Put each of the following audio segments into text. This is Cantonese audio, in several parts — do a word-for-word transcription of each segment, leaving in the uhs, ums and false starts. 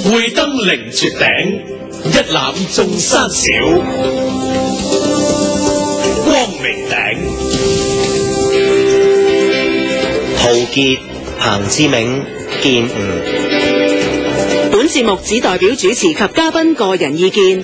會登凌絕頂，一覽眾山小。光明頂， 陶傑、彭志銘、建吾。 本節目只代表主持及嘉賓個人意見。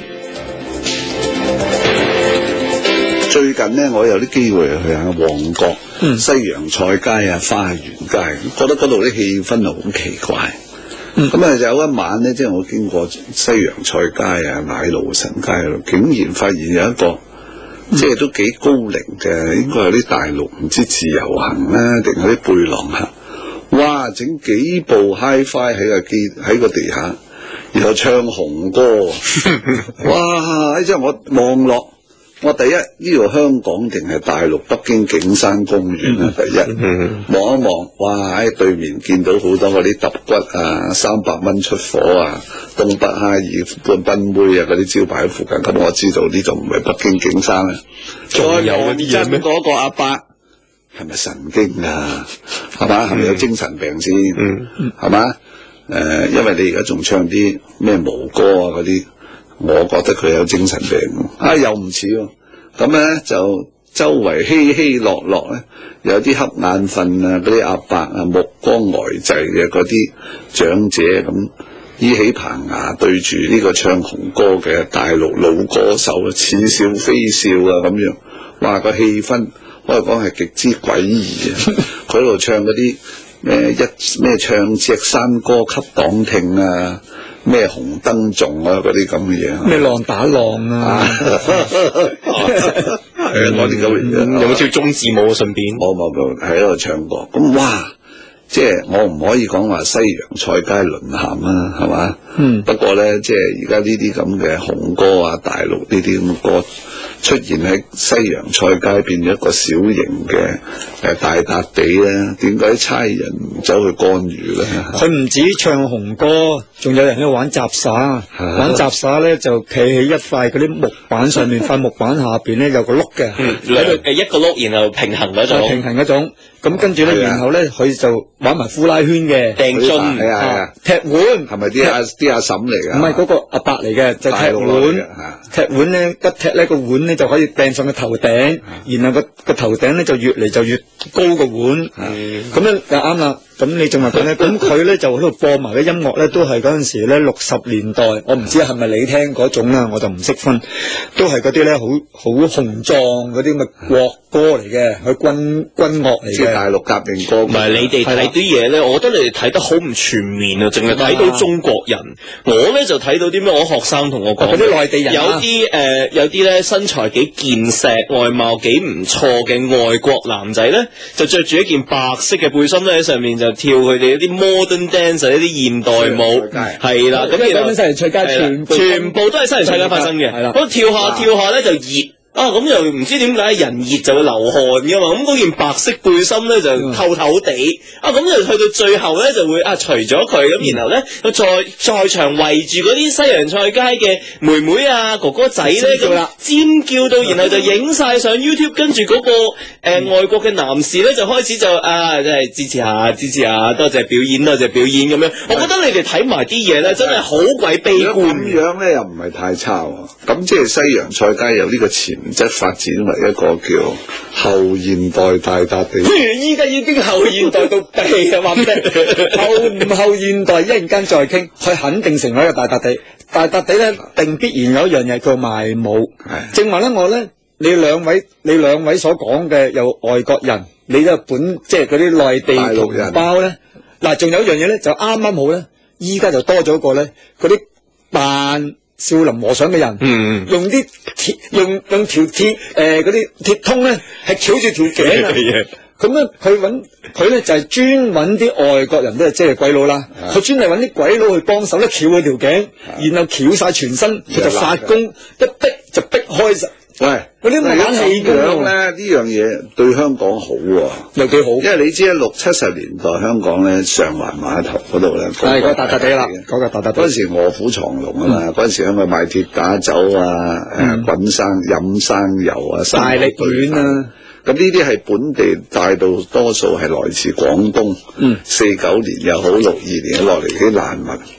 最近呢，我有啲機會去下旺角、嗯、西洋菜街啊、花園街，覺得嗰度啲氣氛好奇怪。咁啊、嗯，就有一晚呢，即係我經過西洋菜街啊、奶路臣街嗰度，竟然發現有一個、嗯、即係都幾高齡嘅，應該有啲大陸唔知自由行啦，定係啲背囊客。哇！整幾部 Hi-Fi 喺個機喺個地下，然後唱紅歌。哇！即係我望落。我第一呢度香港定係大陸北京景山公園啊？第一望一望，哇！喺對面見到好多嗰啲揼骨啊，三百蚊出火啊，東北哈爾半賓妹啊嗰啲招牌喺附近，咁我知道呢度唔係北京景山啊。再有嗰啲嘢咩？嗰個阿伯係咪神經啊？係嘛？係咪有精神病先？係嘛？誒、呃，因為你而家仲唱啲咩毛歌啊嗰啲。我覺得佢有精神病啊，又唔似喎。咁咧就周圍稀稀落落咧，有啲瞌眼瞓啊，嗰啲阿伯啊，目光呆滯嘅嗰啲長者咁，依起棚牙對住呢個唱紅歌嘅大陸老歌手啊，似笑非笑啊咁樣。哇，個氣氛可以講係極之詭異啊！佢喺度唱嗰啲咩一咩唱隻山歌給黨聽啊！咩紅燈頌啊，嗰啲咁嘅嘢， 咩浪打浪啊， 係啊，我哋咁樣有冇跳中字舞順便？ 我冇冇喺度唱過，咁哇，即係我唔可以講話西洋菜街淪陷啊，係嘛？嗯。不過咧，即係而家呢啲咁嘅紅歌啊，大陸呢啲咁嘅歌出現喺西洋菜街，變咗一個小型嘅誒大笪地咧，點解差人唔走去干預咧？ 佢唔止唱紅歌，仲有人喺度玩雜耍，玩雜耍咧就企喺一塊嗰啲木板上面，塊木板下邊咧有個碌嘅， 喺度誒一個碌，然後平衡嗰種， 平衡嗰種。咁跟住咧，然後咧佢就玩埋呼拉圈嘅， 掟樽，係啊， 踢碗， 係咪啲阿啲阿嬸嚟噶？ 唔係嗰個阿伯嚟嘅，就踢碗，踢碗咧一踢咧個碗咧就可以掟上個頭頂，然後個個頭頂咧就越嚟就越高個碗，咁樣就啱啦。咁你仲話佢咧？咁佢咧就喺度播埋嘅音樂咧，都係嗰陣時咧六十年代，我唔知係咪你聽嗰種啦，我就唔識分，都係嗰啲咧好好雄壯嗰啲咁嘅國歌嚟嘅，佢軍軍樂嚟嘅， 即係大陸革命歌。 唔係你哋睇啲嘢咧，我覺得你哋睇得好唔全面啊，淨係睇到中國人。我咧就睇到啲咩？我學生同我講， 嗰啲內地人， 有啲誒，有啲咧身材幾健碩，外貌幾唔錯嘅外國男仔咧，就着住一件白色嘅背心咧喺上面就跳佢哋一啲 modern dance 一啲現代舞，係啦，咁然後西洋菜街全全部都係西洋菜街發生嘅，咁跳下跳下咧就熱。啊，咁又唔知點解人熱就會流汗噶嘛，咁嗰件白色背心咧就透透地，啊咁就去到最後咧就會啊除咗佢，咁然後咧在在場圍住嗰啲西洋菜街嘅妹妹啊哥哥仔咧咁尖叫到，然後就影晒上 YouTube， 跟住嗰個誒、呃、外國嘅男士咧就開始就啊即係支持下支持下，多謝表演多謝表演咁樣。我覺得你哋睇埋啲嘢咧真係好鬼悲觀， 咁樣咧又唔係太差喎。咁即係西洋菜街有呢個潛質發展為一個叫後現代大笪地， 依家已經後現代到地啊！話咩？後唔後現代一陣間再傾，佢肯定成為一個大笪地。大笪地咧，定必然有一樣嘢叫賣舞。係正話咧，我咧，你兩位你兩位所講嘅有外國人，你都本即係嗰啲內地同胞咧。嗱，仲有一樣嘢咧，就啱啱好咧，依家就多咗一個咧，嗰啲扮少林和尚嘅人，嗯、用啲鐵用用條鐵誒嗰啲鐵通咧，係翹住條頸啊！咁咧，佢揾佢咧就係專揾啲外國人，都係即係鬼佬啦。佢專係揾啲鬼佬去幫手咧，翹佢條頸，然後翹晒全身，佢就發功，一逼就逼開晒。喂，嗰啲冷氣咁樣咧，呢樣嘢對香港好喎， 又幾好。 因為你知啦，六七十年代香港咧，上環碼頭嗰度咧， 係個大笪地啦，嗰個大笪地。 嗰陣時臥虎藏龍啊嘛，嗰陣時香港賣鐵打酒啊，誒滾生飲生油啊， 大力丸啊。 咁呢啲係本地帶到多數係來自廣東，嗯，四九年又好，六二年落嚟啲難民。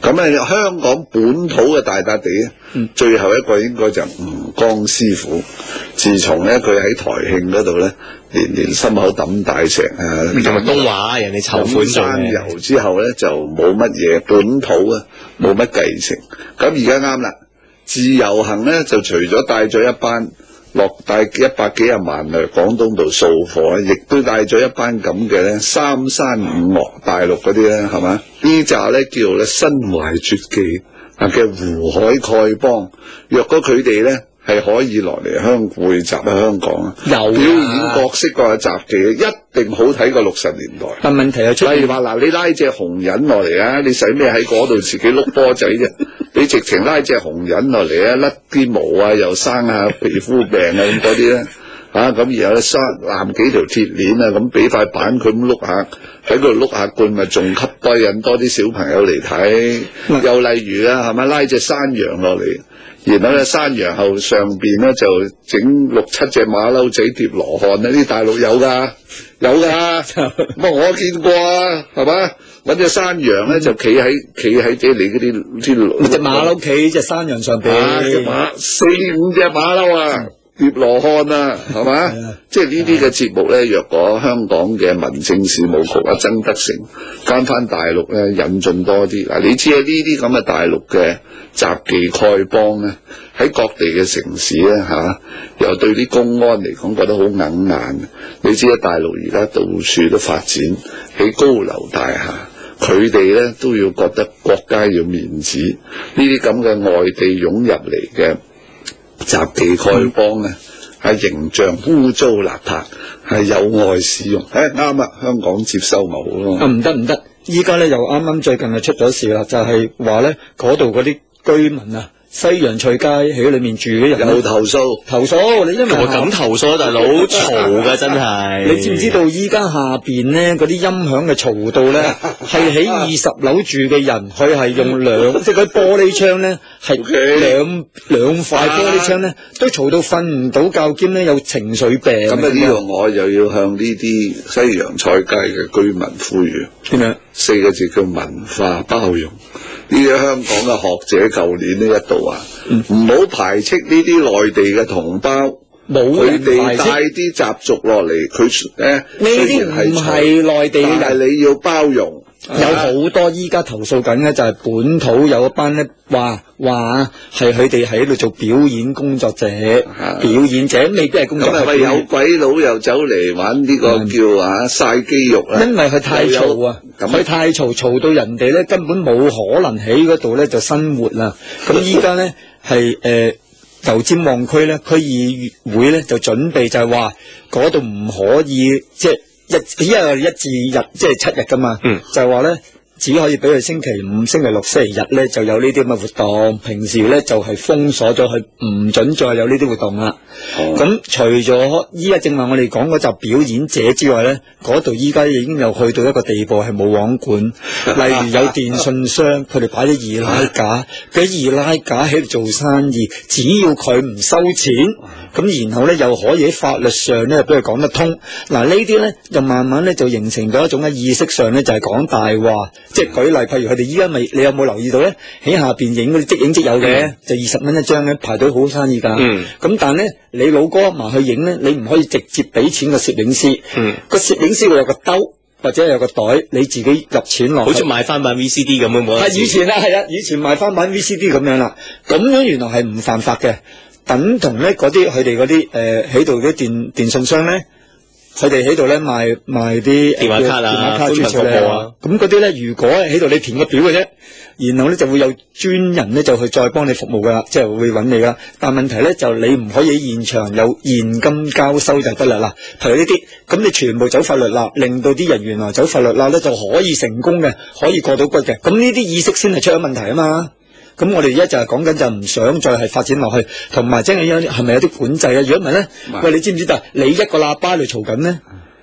咁啊，香港本土嘅大笪地咧，嗯、最後一個應該就吳江師傅。自從咧佢喺台慶嗰度咧，年年心口抌大石啊， 同埋東華人哋籌款山油之後咧就冇乜嘢本土啊，冇乜繼承。咁而家啱啦，自由行咧就除咗帶咗一班落帶一百幾廿萬嚟廣東度掃貨咧，亦都帶咗一班咁嘅咧三山五岳大陸嗰啲咧，係嘛？呢扎咧叫做咧身懷絕技啊嘅湖海丐幫，若果佢哋咧係可以落嚟香匯集喺香港啊，表演各式各嘅雜技，一定好睇過六十年代。 但問題係出， 例如話嗱，你拉隻紅人落嚟啊，你使咩喺嗰度自己碌波仔啫？你直情拉隻紅人落嚟啊，甩啲毛啊，又生下皮膚病啊咁嗰啲咧，啊咁然後咧生攬幾條鐵鏈啊，咁俾塊板佢咁碌下，喺度碌下罐咪仲吸多引多啲小朋友嚟睇。又例如啊，係咪拉隻山羊落嚟？然後咧，山羊後上邊咧就整六七隻馬騮仔疊羅漢啊！啲大陸有噶，有噶，不過我見過啊，係嘛？搵隻山羊咧就企喺企喺即係你嗰啲啲隻馬騮企隻山羊上邊， 隻馬四五隻馬騮啊，疊羅漢啊，係嘛？即係呢啲嘅節目咧，若果香港嘅民政事務局啊曾德成跟翻大陸咧引進多啲嗱，你知啊呢啲咁嘅大陸嘅雜技丐幫咧喺各地嘅城市咧吓、啊，又對啲公安嚟講覺得好硬眼。你知啊，大陸而家到處都發展起高樓大廈，佢哋咧都要覺得國家要面子，呢啲咁嘅外地湧入嚟嘅雜技丐幫咧，係、嗯、形象污糟邋遢，係有礙市容。誒啱啦，香港接收咪好咯。 啊唔得唔得，依家咧又啱啱最近係出咗事啦，就係話咧嗰度嗰啲居民啊，西洋菜街喺裏面住嘅人有投訴， 投訴你因為我咁投訴大佬嘈噶真係。 你知唔知道依家下邊咧嗰啲音響嘅嘈到咧，係喺二十樓住嘅人，佢係用兩即係嗰啲玻璃窗咧，係兩兩塊玻璃窗咧，都嘈到瞓唔到覺，兼咧有情緒病。 咁啊呢度我又要向呢啲西洋菜街嘅居民呼籲， 點樣？ 四個字叫文化包容。呢啲香港嘅學者舊年呢一度啊，唔好、嗯、排斥呢啲內地嘅同胞，佢哋帶啲習俗落嚟，佢誒呢啲唔係內地嘅，但係你要包容。 有好多依家投訴緊嘅就係本土有一班咧話話係佢哋喺度做表演工作者，啊、表演者未必係工作。 咁係咪有鬼佬又走嚟玩呢個叫啊曬肌肉啊？ 因為佢太嘈啊，佢太嘈，嘈到人哋咧根本冇可能喺嗰度咧就生活啦。咁依家咧係誒油尖旺區咧區議會咧就準備就係話嗰度唔可以即係。一因為一至日即係七日噶嘛，嗯、就係話咧只可以俾佢星期五、星期六、星期日咧就有呢啲咁嘅活動，平時咧就係、是、封鎖咗佢，唔准再有呢啲活動啦。咁、哦、除咗依家正話我哋講嗰集表演者之外咧，嗰度依家已經有去到一個地步係冇網管，例如有電信商佢哋擺啲二奶架，佢二奶架喺度做生意，只要佢唔收錢。咁然後咧又可以喺法律上咧俾佢講得通，嗱呢啲咧就慢慢咧就形成咗一種嘅意識上咧就係講大話，即係舉例，譬如佢哋依家咪你有冇留意到咧喺下邊影嗰啲即影即有嘅，嗯、就二十蚊一張嘅排隊好生意㗎，咁、嗯、但係咧你老哥埋去影咧，你唔可以直接俾錢個攝影師，個攝、嗯、影師會有個兜或者有個袋，你自己入錢落， 好似買翻版 V C D 咁樣冇。 係以前啊，係啊，以前買翻版 V C D 咁樣啦，咁樣原來係唔犯法嘅。等同咧嗰啲佢哋嗰啲誒喺度啲電電信商咧，佢哋喺度咧賣賣啲電話卡啊、 電話卡寬頻服務啊， 咁嗰啲咧如果喺度你填個表嘅啫，然後咧就會有專人咧就去再幫你服務噶啦，即係會揾你噶。但問題咧就你唔可以喺現場有現金交收就得啦。嗱，譬如呢啲，咁你全部走法律啦，令到啲人原來走法律啦咧就可以成功嘅，可以過到骨嘅。咁呢啲意識先係出咗問題啊嘛。咁我哋而家就係講緊就唔想再係發展落去，同埋真係有係咪有啲管制啊？如果唔係咧，喂，你知唔知道？你一個喇叭嚟嘈緊咧，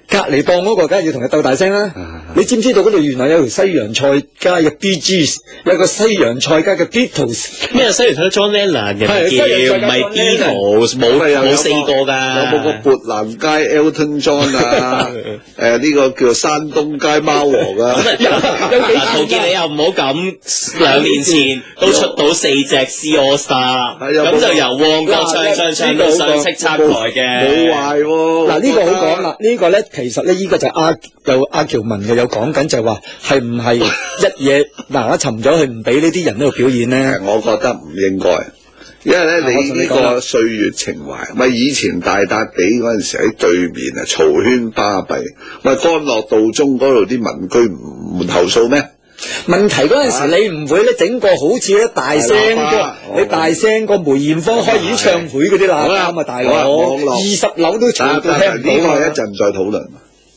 隔離檔嗰個梗係要同佢鬥大聲啦。 啊你知唔知道嗰度原來有條西洋菜街嘅 Bee Gees， 有個西洋菜街嘅 Beatles。 咩西洋菜 John Lennon 嘅係西洋菜唔係 Beatles， 冇冇四個㗎。 有冇個砵蘭街 Elton John 啊？誒呢個叫山東街貓王啊？ 嗱，陶傑你又唔好咁，兩年前都出到四隻 C All Star，咁就由旺角唱唱唱到上叱咤台嘅， 冇壞喎。 嗱呢個好講啦，呢個咧其實咧依家就阿有阿喬文嘅有講緊就係話係唔係一嘢嗱一沉咗去唔俾呢啲人喺度表演咧？ 我覺得唔應該。因為咧，你呢個歲月情懷，咪以前大笪地嗰陣時喺對面啊，嘈喧巴閉，咪干諾道中嗰度啲民居唔投訴咩？ 問題嗰陣時你唔會咧整個好似咧大聲個，你大聲個梅艷芳開演唱會嗰啲喇叭啊大佬，二十樓都嘈到聽唔到。 呢個一陣再討論。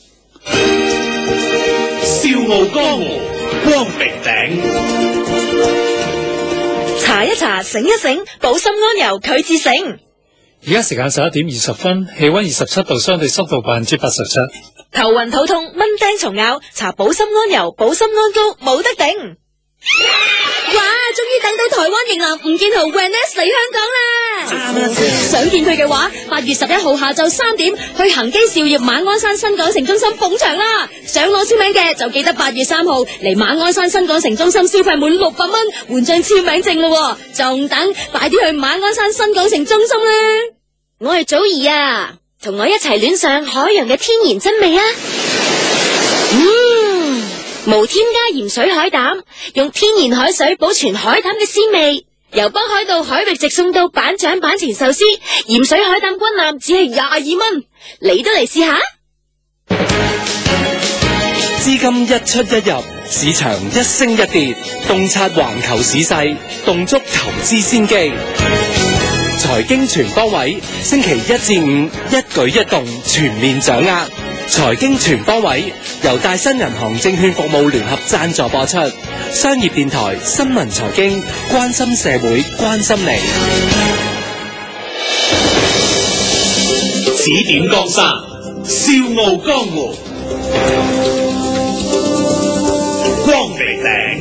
笑傲江湖，光明頂。 查一查，醒一醒，保心安油拒自醒。 而家時間十一點二十分，氣溫二十七度，相對濕度百分之八十七。 頭暈肚痛，蚊叮蟲咬，查保心安油，保心安膏，冇得頂。哇！終於等到台灣型男吳建豪 Vaness 嚟香港啦！想見佢嘅話，八月十一號下晝三點去恒基兆業馬鞍山新港城中心捧場啦！想攞簽名嘅就記得八月三號嚟馬鞍山新港城中心消費滿六百蚊換張簽名證咯，仲等快啲去馬鞍山新港城中心啦！我係祖兒啊，同我一齊戀上海洋嘅天然真味啊！嗯。無添加鹽水海膽，用天然海水保存海膽嘅鮮味。由北海道海域直送到板長板前壽司，鹽水海膽軍艦只係廿二蚊，你都嚟試下。 資金一出一入，市場一升一跌，洞察環球市勢，洞捉投資先機。財經全方位，星期一至五一舉一動全面掌握。財經全方位由大新銀行證券服務聯合贊助播出，商業電台新聞財經，關心社會，關心你。 指點江山，笑傲江湖，光明頂。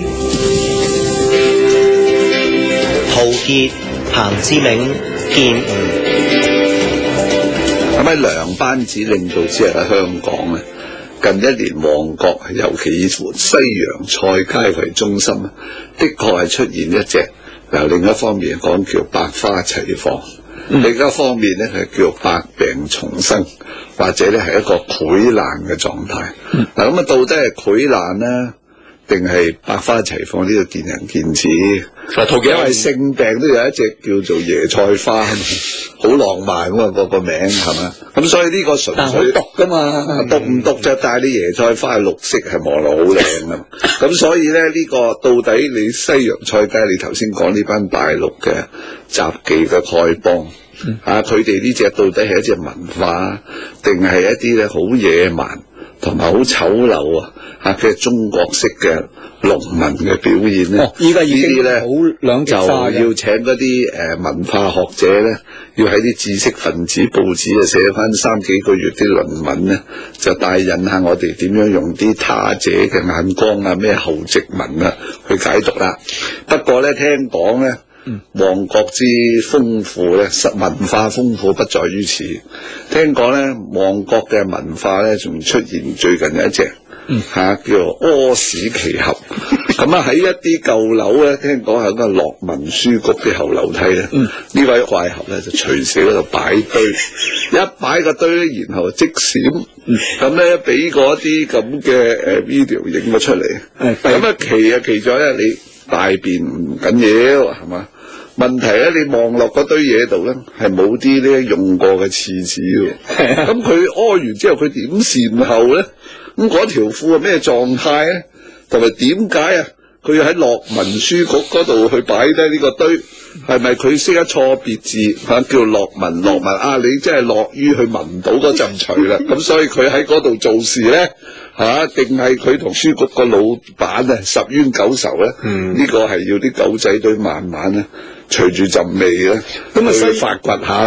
陶傑、彭志銘、建吳。 咁喺梁班子領導之下喺香港咧，近一年旺角，尤其以西洋菜街為中心啊，的確係出現一隻由另一方面講叫百花齊放，嗯、另一方面咧係叫百病叢生，或者咧係一個潰爛嘅狀態。嗱咁啊，到底係潰爛咧，定係百花齊放？呢個見仁見智。嗱，陶傑因為性病都有一隻叫做椰菜花，好浪漫噶嘛，個個名係嘛？咁所以呢個純粹毒噶嘛， 毒唔毒就帶啲椰菜花係綠色，係望落好靚噶嘛。咁所以咧，呢、這個到底你西洋菜街，你頭先講呢班大陸嘅雜技嘅丐幫、嗯、啊，佢哋呢隻到底係一隻文化，定係一啲咧好野蠻同埋好醜陋啊？吓嘅中國式嘅農民嘅表現咧，依家、哦、已經咧好兩極化嘅，就要請嗰啲誒文化學者咧，要喺啲知識分子報紙啊寫翻三幾個月啲論文咧，就帶引下我哋點樣用啲他者嘅眼光啊，咩後殖民啊去解讀啦。不過咧，聽講咧，旺角之豐富咧，文化豐富不在於此。聽講咧，旺角嘅文化咧，仲出現最近有一隻。嗯，吓、啊、叫屙屎奇俠，咁啊喺一啲舊樓咧，聽講係個樂文書局嘅後樓梯咧，呢、嗯、位怪俠咧就隨時喺度擺堆，一擺個堆咧，然後即閃，咁咧俾嗰啲咁嘅誒 video 影咗出嚟，咁啊奇啊奇咗咧，你大便唔緊要係嘛？問題咧，你望落嗰堆嘢度咧，係冇啲咧用過嘅廁紙嘅，咁佢屙完之後，佢點善後咧？咁嗰條褲係咩狀態咧？同埋點解啊？佢要喺樂文書局嗰度去擺低呢個堆，係咪佢識得錯別字吓、啊？叫樂文樂文啊！你真係樂於去聞到嗰陣除啦，咁所以佢喺嗰度做事咧吓，定係佢同書局個老闆啊十冤九仇咧？嗯，呢個係要啲狗仔隊慢慢咧隨住陣味咧，咁啊去發掘下啦。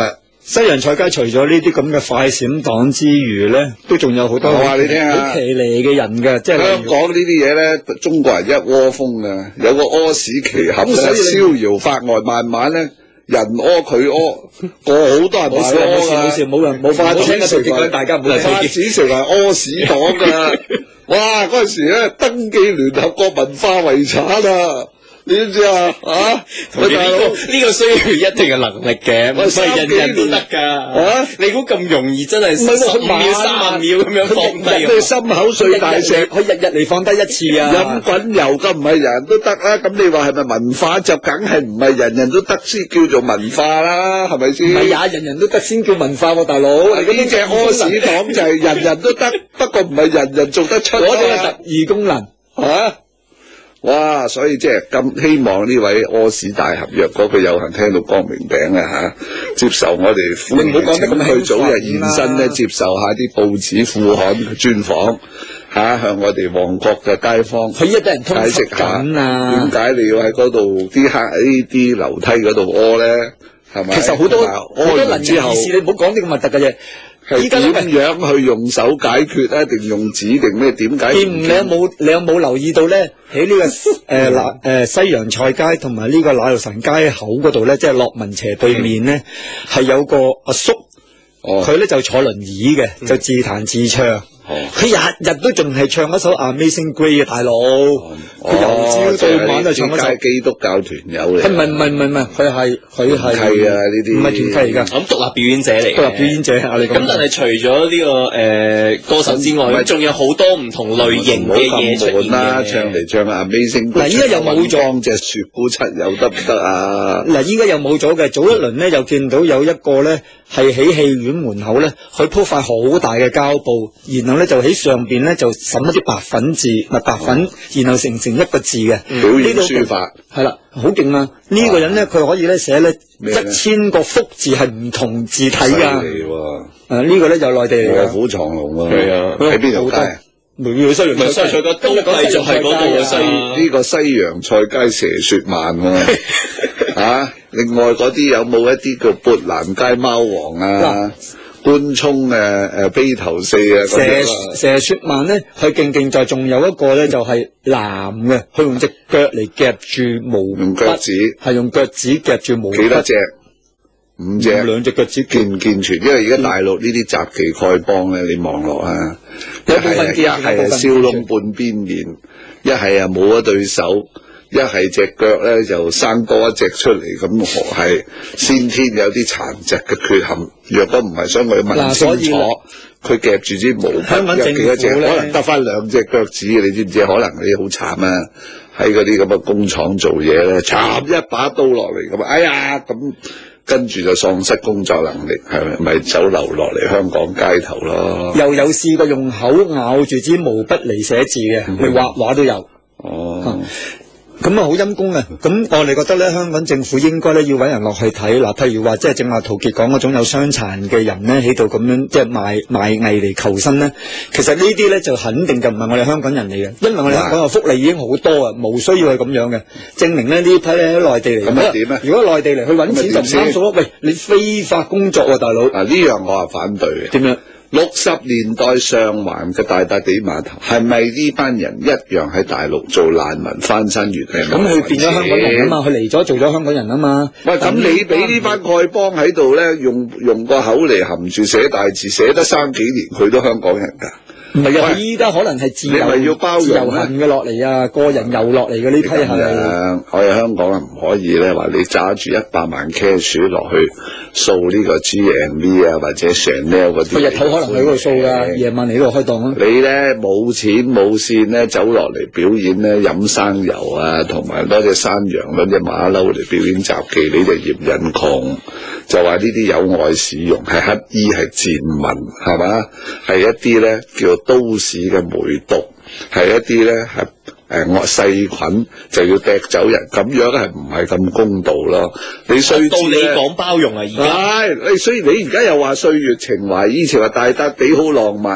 西洋菜街除咗呢啲咁嘅快閃黨之餘咧，都仲有好多我話你聽啊， 好騎呢嘅人嘅，即係香港呢啲嘢咧，中國人一窩蜂嘅，有個屙屎奇俠咧，逍遙法外，慢慢咧。人屙佢屙，個好多人冇事冇事冇事，冇人冇發展成為大家冇發展成為屙屎黨㗎。哇！嗰陣時咧登記聯合國文化遺產啊！你知唔知啊？啊！ 喂大佬，呢個需要一定嘅能力嘅，唔係人人都得㗎。啊！你估咁容易真係十秒三秒咁樣放低？ 咩心口碎大石， 佢日日嚟放低一次啊！ 飲滾油咁唔係人人都得啦。咁你話係咪文化就梗係唔係人人都得先叫做文化啦？係咪先？ 唔係呀，人人都得先叫文化喎，大佬。 你呢隻屙屎黨就係人人都得，不過唔係人人做得出。 嗰啲係特異功能嚇。哇！所以即係咁希望呢位屙屎大合約嗰個有幸聽到光明頂啊嚇，接受我哋歡迎請佢早日現身咧，接受下啲報紙副刊嘅專訪嚇、啊，向我哋旺角嘅街坊佢一俾人通解釋下點解你要喺嗰度啲黑呢啲樓梯嗰度屙咧，係咪？ 其實好多好多能之後， 你唔好講呢個核突嘅嘢。 係點樣去用手解決咧？定用紙定咩？點解決？ 你有冇你有冇留意到咧？喺呢、這個誒嗱誒西洋菜街同埋呢個奶油神街口嗰度咧，即係樂文斜對面咧，係、嗯、有個阿叔，佢、哦、咧就坐輪椅嘅，就自彈自唱。佢日日都仲係唱一首 Amazing Grace 嘅大佬，佢由朝到晚都唱一首。 基督教團友嚟。 唔係唔係唔係唔係，佢係佢係。 係啊，呢啲唔係團契嚟㗎。 咁獨立表演者嚟。獨立表演者啊，你講。咁但係除咗呢、這個誒、呃、歌手之外，仲有好多唔同類型嘅嘢出現啦，唱嚟唱 Amazing。 嗱，依家又冇咗隻雪姑七友得唔得啊？ 嗱，依家又冇咗嘅。早一輪咧，又見到有一個咧係喺戲院門口咧，佢鋪塊好大嘅膠布，然後咧就喺上邊咧就滲一啲白粉字，咪白粉，然後成成一個字嘅表演書法， 係啦，好勁啊！呢、這個人咧，佢可以咧寫咧一千個福字係唔同字體噶。犀利喎！ 誒，呢個咧就內地嚟嘅。 臥虎藏龍喎。 係啊， 喺邊條街啊？ 咪西洋菜西洋菜都繼續係嗰度嘅西。 呢個西洋菜街蛇雪漫喎。啊！另外嗰啲有冇一啲叫砵蘭街貓王啊？官涌誒誒披頭四啊， 蛇蛇雪漫咧，佢勁勁在仲有一個咧就係男嘅，佢用隻腳嚟夾住毛筆， 用腳趾係用腳趾夾住毛筆。 幾多隻？五隻， 兩隻腳趾健唔健全？因為而家大陸呢啲雜技丐幫咧，你望落啊，一係一係燒窿半邊面，一係啊冇一對手。一係隻腳咧就生多一隻出嚟，咁係先天有啲殘疾嘅缺陷。若果唔係，想我問清楚，佢夾住支毛筆有幾多隻？可能得翻兩隻腳趾，你知唔知？可能你好慘啊！喺嗰啲咁嘅工廠做嘢咧，插一把刀落嚟咁，哎呀咁，跟住就喪失工作能力，係咪咪走流落嚟香港街頭咯？ 又有試過用口咬住支毛筆嚟寫字嘅，去畫畫都有。 哦。 咁啊，好陰功啊！咁我哋覺得咧，香港政府應該咧要搵人落去睇嗱，譬如話即係正話陶傑講嗰種有傷殘嘅人咧喺度咁樣即係賣賣藝嚟求生咧，其實呢啲咧就肯定就唔係我哋香港人嚟嘅，因為我哋香港嘅福利已經好多啊，冇需要係咁樣嘅，證明咧呢批咧喺內地嚟。 咁點啊？ 如果內地嚟去搵錢就唔啱數咯。喂，你非法工作啊，大佬！ 啊，呢樣我係反對嘅。 點樣？ 六十年代上環嘅大笪地碼頭，係咪呢班人一樣喺大陸做難民翻身越嚟？ 咁佢變咗香港人啊嘛，佢嚟咗做咗香港人啊嘛。 喂，咁你俾呢班丐幫喺度咧，用用個口嚟含住寫大字，寫得三幾年，佢都香港人㗎。 唔係啊，依家可能係自由， 你咪要包容自由行嘅落嚟啊，個人遊落嚟嘅呢批係。 我哋香港啊，唔可以咧話你揸住一百萬 cash 落去掃呢個 G M V 啊，或者 Chanel 嗰啲。 日頭可能喺嗰度掃㗎，夜晚嚟呢度開檔啊。 你咧冇錢冇線咧，走落嚟表演咧，飲生油啊，同埋攞隻山羊攞隻馬騮嚟表演雜技，你就嫌人窮，就話呢啲有礙市容，係乞衣，係賤民，係嘛？係一啲咧叫都市嘅梅毒，係一啲咧係誒惡細菌就要掟走人，咁樣係唔係咁公道咯？你衰到你講包容啊，而家係你，所以你而家又話歲月情懷，以前話大笪地好浪漫，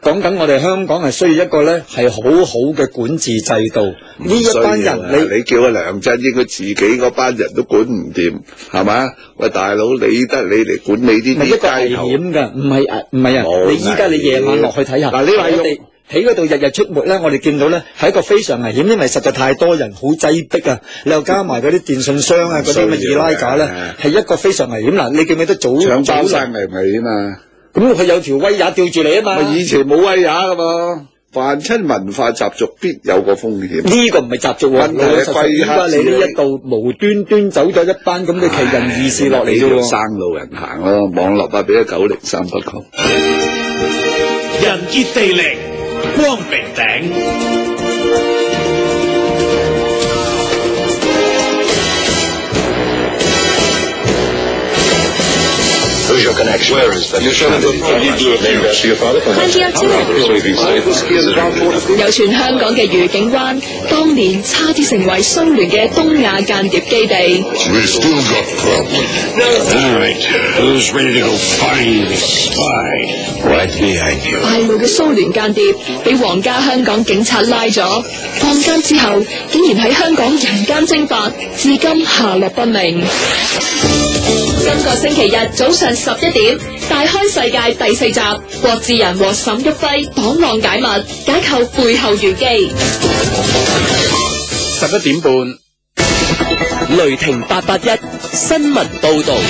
講緊我哋香港係需要一個咧係好好嘅管治制度。呢一班人你你叫阿梁振英佢自己嗰班人都管唔掂，係嘛？喂，大佬，理得你嚟管理啲啲街頭？ 係一個危險㗎，唔係啊，唔係啊！你依家你夜晚落去睇下，嗱，你話我哋喺嗰度日日出沒咧，我哋見到咧係一個非常危險，因為實在太多人，好擠迫啊！你又加埋嗰啲電信商啊，嗰啲乜二拉架咧，係一個非常危險。嗱，你記唔記得早搶包山危唔危險啊？ 咁佢有條威也吊住你啊嘛！ 以前冇威也噶嘛，凡親文化習俗必有個風險。 呢個唔係習俗喎， 問題係貴客你呢一度無端端走咗一班咁嘅奇人異士落嚟啫喎。 生路人行咯，網絡啊俾咗九零三不夠。 人傑地靈，光明頂。 Who's your connection? Where is that? You show me the to your father. twenty-two 有傳香港嘅愉景灣，當年差啲成為蘇聯嘅東亞間諜基地。 We still got problems. All right. Who's ready to go find the spy? Right behind you. 敗露嘅蘇聯間諜俾皇家香港警察拉咗，放監之後竟然喺香港人間蒸發，至今下落不明。今個星期日早上十一點，大開世界第四集，郭志仁和沈旭輝檔案解密，解構背後玄機。 十一點半，雷霆八八一新聞報道。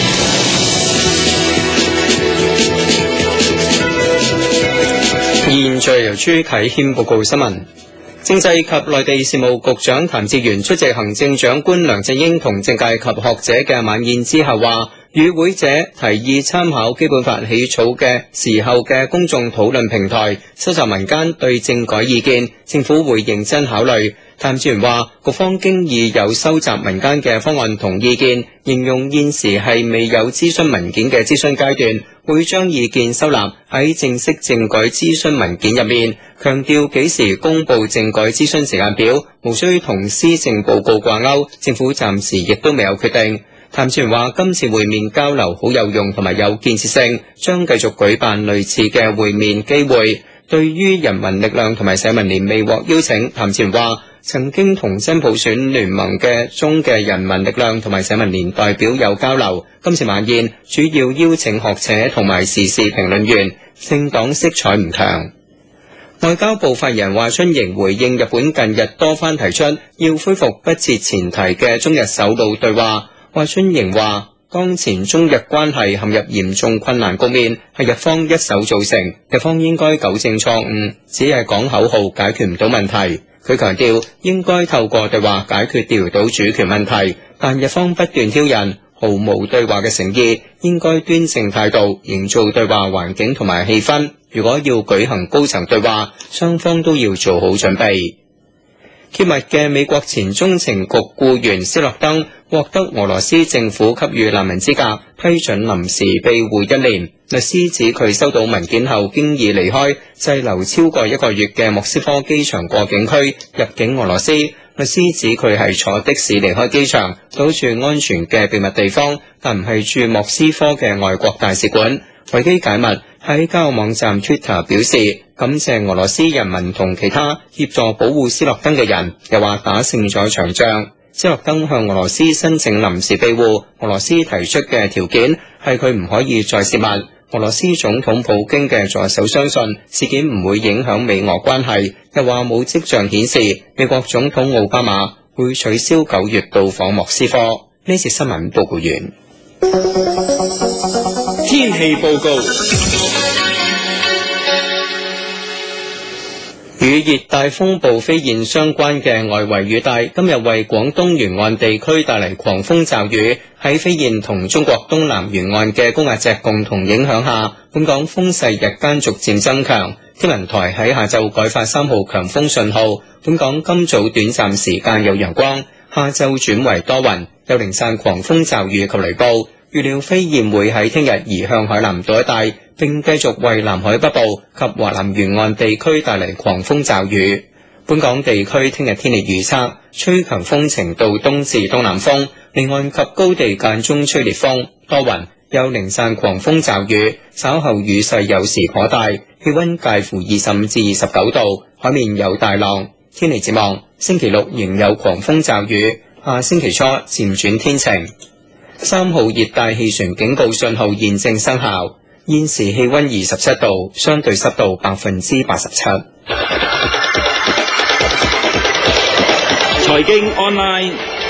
現在由朱啟謙報告新聞。政制及內地事務局長譚志源出席行政長官梁振英同政界及學者嘅晚宴之後話，與會者提議參考基本法起草嘅時候嘅公眾討論平台，收集民間對政改意見，政府會認真考慮。譚志源話，局方經已有收集民間嘅方案同意見，形容現時係未有諮詢文件嘅諮詢階段，會將意見收納喺正式政改諮詢文件入面，強調幾時公布政改諮詢時間表，無需同施政報告掛鈎，政府暫時亦都未有決定。譚志源話，今次會面交流好有用同埋有建設性，將繼續舉辦類似嘅會面機會。對於人民力量同埋社民連未獲邀請，譚志源話曾經同真普選聯盟嘅中嘅人民力量同埋社民連代表有交流。今次晚宴主要邀請學者同埋時事評論員，政黨色彩唔強。外交部發言人華春瑩回應日本近日多番提出要恢復不設前提嘅中日首腦對話。華春瑩話，當前中日關係陷入嚴重困難局面，係日方一手造成，日方應該糾正錯誤，只係講口號解決唔到問題。佢強調應該透過對話解決釣魚島主權問題，但日方不斷挑釁，毫無對話嘅誠意，應該端正態度，營造對話環境同埋氣氛。如果要舉行高層對話，雙方都要做好準備。揭密嘅美國前中情局僱員斯諾登獲得俄羅斯政府給予難民資格，批准臨時庇護一年。律師指佢收到文件後經已離開滯留超過一個月嘅莫斯科機場過境區入境俄羅斯。律師指佢係坐的士離開機場，到住安全嘅秘密地方，但唔係住莫斯科嘅外國大使館。維基解密喺交友網站 Twitter 表示感謝俄羅斯人民同其他協助保護斯諾登嘅人，又話打勝咗場仗。斯諾登向俄羅斯申請臨時庇護，俄羅斯提出嘅條件係佢唔可以再泄密。俄羅斯總統普京嘅助手相信事件唔會影響美俄關係，又話冇跡象顯示美國總統奧巴馬會取消九月到訪莫斯科。呢次新聞報告完。 天氣報告。 與熱帶風暴飛現相關嘅外圍雨帶今日為廣東沿岸地區帶嚟狂風驟雨，喺飛現同中國東南沿岸嘅高壓脊共同影響下，本港風勢日間逐漸增強。天文台喺下晝改發三號強風信號，本港今早短暫時間有陽光，下晝轉為多雲，有零散狂風驟雨及雷暴。預料飛現會喺聽日移向海南島一帶，並繼續為南海北部及華南沿岸地區帶嚟狂風驟雨。本港地區聽日天氣預測，吹強風程度東至東南風，離岸及高地間中吹烈風，多雲， 有零散狂風驟雨，稍後雨勢有時頗大，氣溫介乎二十五至二十九度，海面有大浪。天氣展望，星期六仍有狂風驟雨，下星期初漸轉天晴。三號熱帶氣旋警告信號現正生效。現時氣溫二十七度，相對濕度百分之八十七。 財經 online。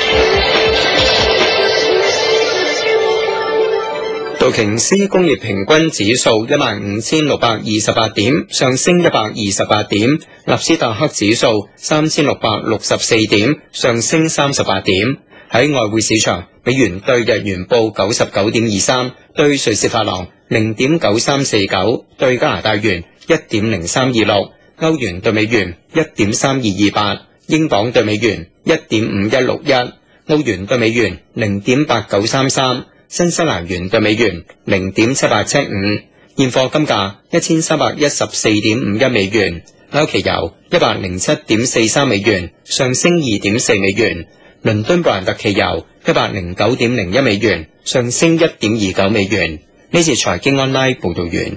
道瓊斯工業平均指數一萬五千六百二十八點，上升一百二十八點；納斯達克指數三千六百六十四點，上升三十八點。喺外匯市場，美元對日元報九十九點二三，對瑞士法郎零點九三四九，對加拿大元一點零三二六，歐元對美元一點三二二八，英鎊對美元一點五一六一，歐元對美元零點八九三三。新西蘭元對美元零點七八七五，現貨金價一千三百一十四點五一美元，紐期油一百零七點四三美元，上升二點四美元，倫敦布蘭特期油一百零九點零一美元，上升一點二九美元。呢次財經 online 報道完。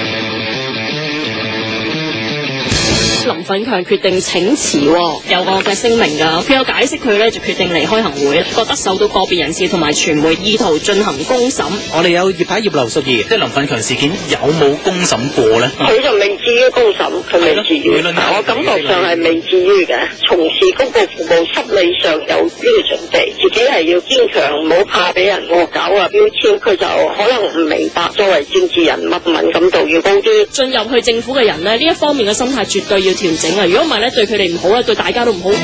林奮強決定請辭，有個嘅聲明㗎，佢有解釋佢咧就決定離開行會，覺得受到個別人士同埋傳媒意圖進行公審。 我哋有葉牌葉劉淑儀，即係林奮強事件有冇公審過咧？ 佢就未至於公審，佢未至於，我感覺上係未至於嘅。從事公共服務，心理上有呢個準備，自己係要堅強，唔好怕俾人惡搞啊標籤。佢就可能唔明白，作為政治人物敏感度要高啲。 進入去政府嘅人呢，呢一方面嘅心態絕對要調整啊！如果唔係咧，對佢哋唔好啦，對大家都唔好。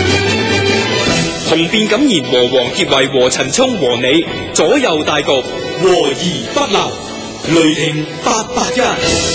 雄辯敢言和黃傑為和陳聰和你左右大局，和而不流。雷霆八八一。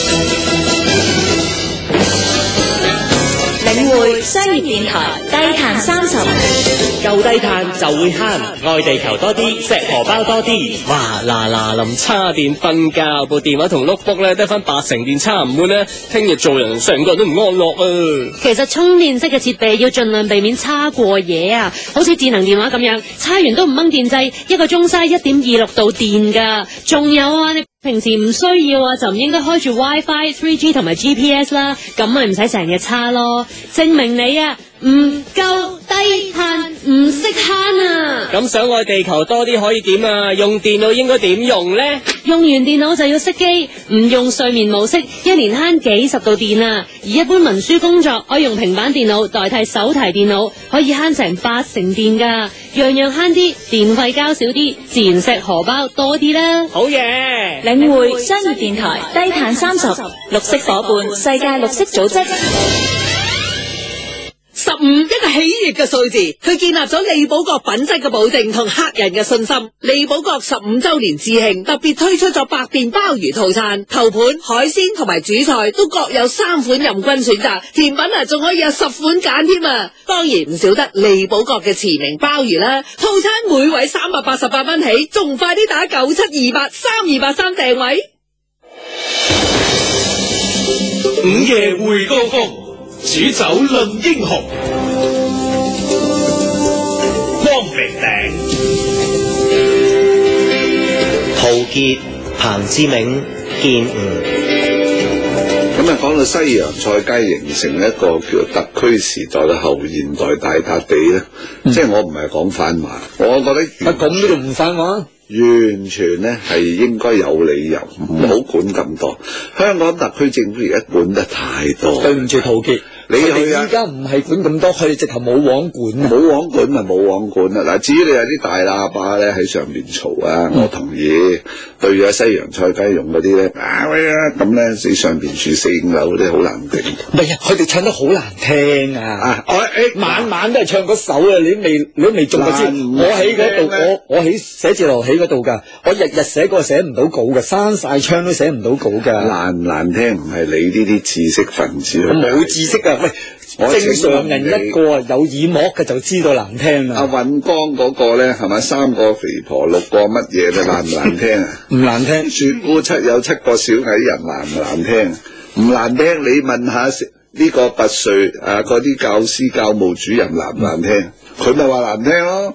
領匯商業電台低碳三十， 夠低碳就會慳，愛地球多啲，錫荷包多啲。 哇嗱嗱臨叉電瞓覺，部電話同 notebook 咧得翻八成電，叉唔滿咧，聽日做人成個人都唔安樂啊！ 其實充電式嘅設備要盡量避免叉過夜啊，好似智能電話咁樣，叉完都唔掹電掣，一個鐘嘥一點二六度電噶。仲有啊，你平時唔需要啊，就唔應該開住 WiFi、三 G 同埋 G P S 啦，咁咪唔使成日叉咯。證明你啊唔夠低碳，唔識慳啊！ 咁想愛地球多啲可以點啊？用電腦應該點用呢？ 用完電腦就要熄機，唔用睡眠模式，一年慳幾十度電啊！而一般文書工作可以用平板電腦代替手提電腦，可以慳成八成電噶，樣樣慳啲，電費交少啲，自然錫荷包多啲啦！ 好嘢！ 領匯商業電台低碳三十，綠色伙伴，世界綠色組織。 十五一個喜悅嘅數字，佢建立咗利寶閣品質嘅保證同客人嘅信心。利寶閣十五周年致慶，特別推出咗百變鮑魚套餐，頭盤、海鮮同埋主菜都各有三款任君選擇，甜品啊仲可以有十款揀添啊！當然唔少得利寶閣嘅馳名鮑魚啦，套餐每位三百八十八蚊起，仲快啲打九七二八三二八三訂位。 午夜會高峰，煮酒論英雄，光明頂， 陶傑、彭志銘、建吾。 咁啊，講到西洋菜街形成一個叫特區時代嘅後現代大笪地咧，嗯、即係我唔係講反話，我覺得啊咁呢度唔反話。 完全咧係應該有理由，唔好管咁多。香港特區政府而家管得太多。 對唔住陶傑， 你去啊！ 而家唔係管咁多，佢哋直頭冇網管， 冇網管咪冇網管啦。嗱，至於你有啲大喇叭咧喺上面嘈啊，嗯、我同意。對住西洋菜街用嗰啲咧，啊喂啊咁咧，你上邊住四五樓嗰啲好難聽。 唔係啊，佢哋唱得好難聽啊！啊，我誒、欸、晚晚都係唱嗰首啊，你都未你都未中過招。我喺嗰度，我我喺寫字樓喺嗰度㗎，我日日寫個寫唔到稿㗎，閂晒窗都寫唔到稿㗎。 難唔難聽唔係你呢啲知識分子。 我冇知識啊！喂。正常人一個啊有耳膜嘅就知道難聽啦。阿尹光嗰個咧係咪三個肥婆六個乜嘢咧難唔難聽啊？ 唔難聽。 雪姑七有七個小矮人難唔難聽？唔難聽，你問下呢個拔萃啊嗰啲教師教務主任難唔難聽？佢咪話難聽咯。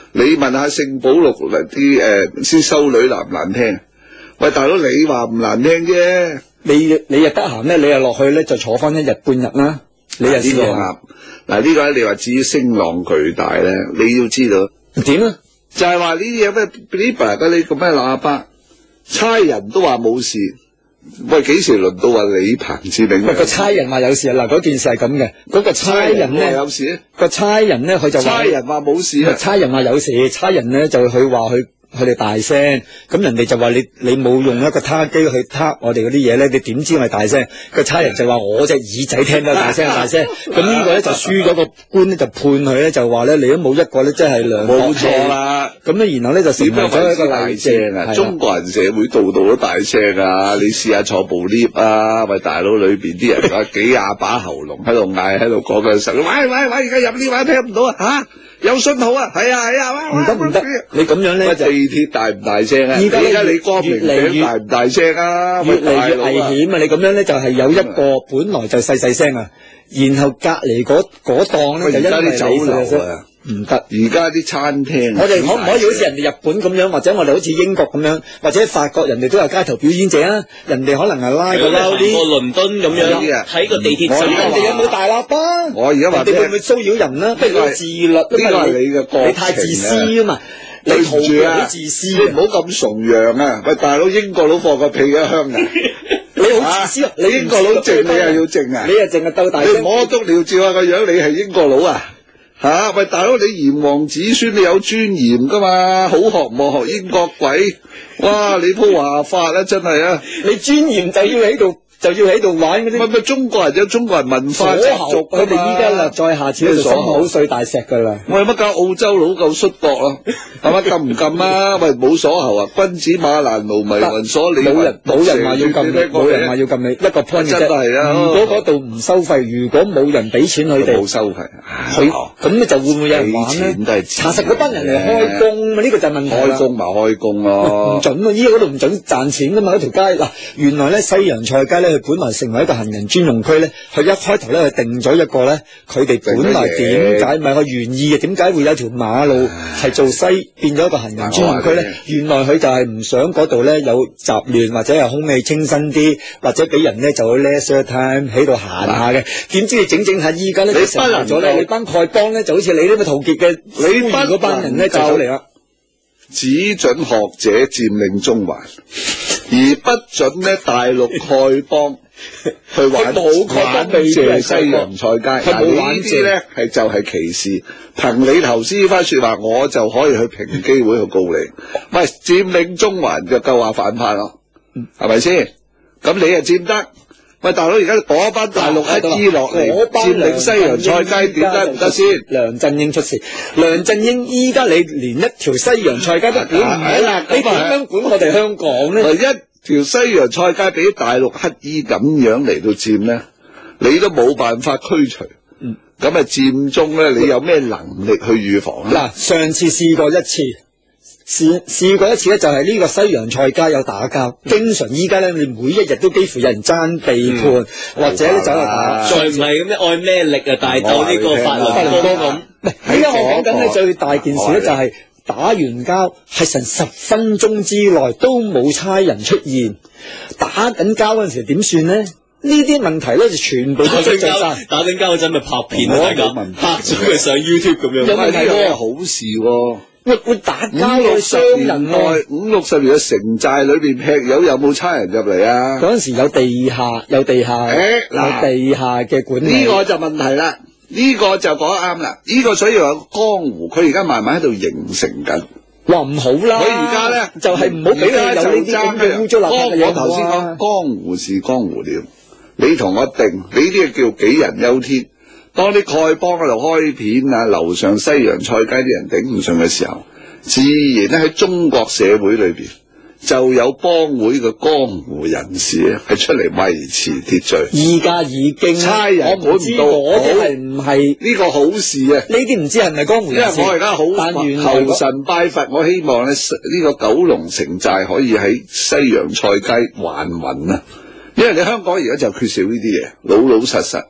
你問下聖保祿啲誒啲修女難唔難聽？喂，大佬你話唔難聽啫， 你你日得閒咧，你又落去咧就坐翻一日半日啦。你又呢個啱。嗱呢個咧，你話至於聲浪巨大咧，你要知道點啊？ 就係話呢啲嘢咩？呢白嘅你咁咩喇叭，差人都話冇事。喂，幾時輪到話李彭志明？ 喂，個差人話有事啊！嗱，嗰件事係咁嘅，嗰個差人咧有事咧， 個差人咧佢就差人話冇事啊， 差人話有事，差人咧就佢話佢。佢哋大聲，咁人哋就話你你冇用一個他機去他我哋嗰啲嘢咧，你點知我係大聲？個差人就話我隻耳仔聽得大聲大聲，咁呢個咧就輸咗，個官咧就判佢咧就話咧你都冇一個咧即係兩冇錯啦。 咁咧然後咧就成為咗一個大聲啊！中國人社會度度都大聲啊！你試下坐部 lift 啊，喂大佬裏邊啲人話幾廿把喉嚨喺度嗌喺度講嘅時候，喂喂喂，而家入呢位聽唔到啊吓！有信號啊，係啊係啊， 唔得唔得，你咁樣咧就地鐵大唔大聲啊？ 而家而家你光明頂大唔大聲啊？ 越嚟越危險啊！你咁樣咧就係有一個本來就細細聲啊，然後隔離嗰嗰檔咧就因為酒樓啊。唔得， 而家啲餐廳， 我哋可唔可以好似人哋日本咁樣，或者我哋好似英國咁樣，或者法國人哋都有街頭表演者啊？人哋可能係拉個撈啲， 個倫敦咁樣喺個地鐵上， 人哋有冇大喇叭？ 我而家話你會唔會騷擾人啦？不如自律，呢個係你嘅國情， 你太自私啊嘛！你逃避好自私， 你唔好咁崇洋啊！喂，大佬英國佬放個屁一香啊！ 你好自私啊！你英國佬靜，你又要靜啊？ 你又淨係鬥大聲， 你摸督尿照下個樣，你係英國佬啊？吓、啊、喂，大佬你炎黃子孫，你有尊嚴噶嘛？好學莫學英國鬼，哇！你鋪話法啦，真係啊！ 你尊嚴就要喺度。就要喺度玩嗰啲， 咪咪中國人有中國人文化習俗， 佢哋依家啦，再下次就鎖口碎大石噶啦。 我係乜搞澳洲佬夠摔角啊？係咪禁唔禁啊？喂，冇鎖喉啊！君子馬蘭奴迷魂鎖，你冇人冇人話要禁你，冇人話要禁你，一個 point 真係啊！ 如果嗰度唔收費，如果冇人俾錢佢哋， 冇收費， 佢咁咧就會唔會有人玩咧？查實嗰班人嚟開工嘛，呢個就係問題啦。 開工咪開工咯， 唔準啊！依家嗰度唔準賺錢噶嘛，嗰條街嗱，原來咧西洋菜街咧。佢本來成為一個行人專用區咧，佢一開頭咧佢定咗一個咧，佢哋本來點解唔係個原意嘅？點解會有條馬路係做西變咗一個行人專用區咧？原來佢就係唔想嗰度咧有雜亂，或者係空氣清新啲，或者俾人咧就 leisure time 喺度行下嘅。點知你整整下依家咧，你成為咗咧，你班丐幫咧就好似你呢個陶傑嘅你班嗰班人咧就走嚟啦， 只准學者佔領中環。而不准咧大陸丐幫去玩玩借西洋菜街，嗱呢啲咧係就係歧視。憑你頭先呢番說話，我就可以去平機會去告你。喂，佔領中環就夠話反派咯，係咪先？咁你又佔得？喂，大佬而家嗰班大陸一依落嚟，佔領西洋菜街點解唔得先？ 梁振英出事，梁振英依家你連一條西洋菜街都管唔到啦，你點樣管我哋香港咧？ 一條西洋菜街俾大陸乞衣咁樣嚟到佔咧，你都冇辦法驅除。嗯，咁啊佔中咧，你有咩能力去預防咧？ 嗱，上次試過一次。試試過一次咧，就係呢個西洋菜街有打交，經常依家咧，你每一日都幾乎有人爭地盤，嗯、或者咧走嚟打。 再唔係咁樣愛咩力啊，大鬥呢個法律歌咁。 依家我講緊咧最大件事咧，就係打完交係成十分鐘之內都冇差人出現，打緊交嗰陣時點算咧？呢啲問題咧就全部都追晒。 打緊交嗰陣咪拍片啊，大家拍咗佢上 YouTube 咁樣。 有問題喎， 好事喎。 會會打交去傷人內五六十年嘅城寨裏邊劈友有冇差人入嚟啊？ 嗰陣時有地下有地下，欸、有地下嘅管理。 呢個就問題啦，呢、這個就講得啱啦。呢、這個所以話江湖，佢而家慢慢喺度形成緊。 話唔好啦， 佢而家咧就係唔好俾佢有呢啲咁嘅污糟邋遢嘅嘢。 我頭先講江湖是江湖了，你同我定，你呢啲叫杞人憂天。當啲丐幫喺度開片啊，樓上西洋菜街啲人頂唔順嘅時候，自然咧喺中國社會裏邊就有幫會嘅江湖人士咧係出嚟維持秩序。 依家已經差人管唔到， 我啲係唔係呢個好事啊？ 呢啲唔知係咪江湖人士？ 因為我而家好求神拜佛，我希望咧呢個九龍城寨可以喺西洋菜街還魂啊！因為你香港而家就缺少呢啲嘢，老老實實。